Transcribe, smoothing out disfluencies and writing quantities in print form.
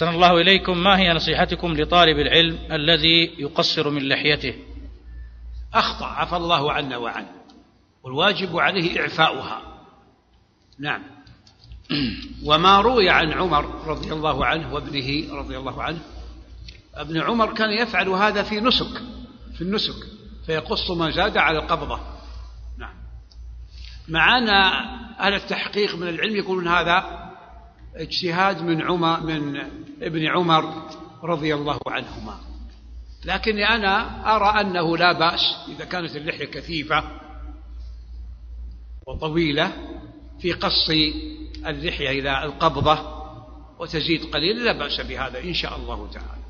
أحسن الله إليكم، ما هي نصيحتكم لطالب العلم الذي يقصر من لحيته؟ أخطأ، عفى الله عنا وعنه، والواجب عليه إعفاؤها. نعم. وما روي عن عمر رضي الله عنه وابنه رضي الله عنه، ابن عمر كان يفعل هذا في النسك فيقص ما زاد على القبضة. نعم. معنا أهل التحقيق من العلم يقولون هذا اجتهاد من ابن عمر رضي الله عنهما، لكني أنا أرى أنه لا بأس إذا كانت اللحية كثيفة وطويلة في قص اللحية إلى القبضة وتزيد قليلا، لا بأس بهذا إن شاء الله تعالى.